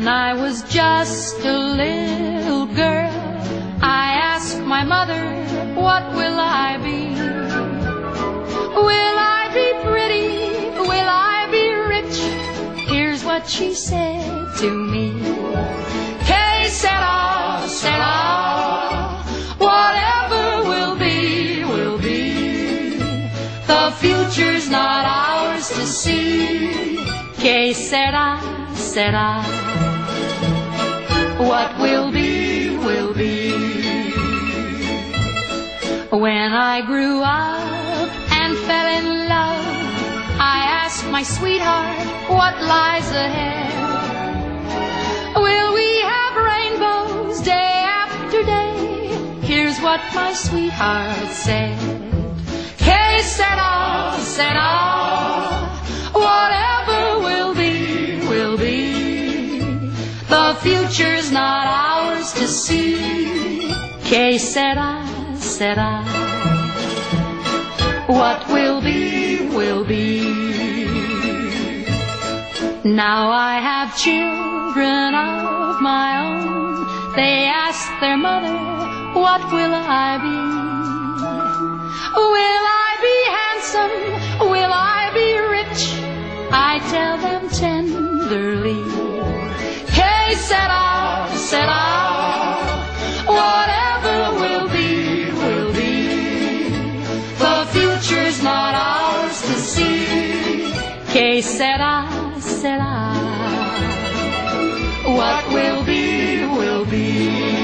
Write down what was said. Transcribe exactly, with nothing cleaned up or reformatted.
When I was just a little girl, I asked my mother, what will I be? Will I be pretty? Will I be rich? Here's what she said to me. Que sera, sera, whatever will be, will be. The future's not ours to see. Que sera, sera, what will be, will be. When I grew up and fell in love, I asked my sweetheart, what lies ahead? Will we have rainbows day after day? Here's what my sweetheart said. Que sera, sera, whatever will be, will be. The future's not ours to see. Que sera, sera, what will be, will be. Now I have children of my own. They ask their mother, what will I be? Will I be handsome? Will I be rich? I tell them tenderly, que sera, sera, whatever will be, will be. The future's not ours to see. Que sera, sera, what will be, will be.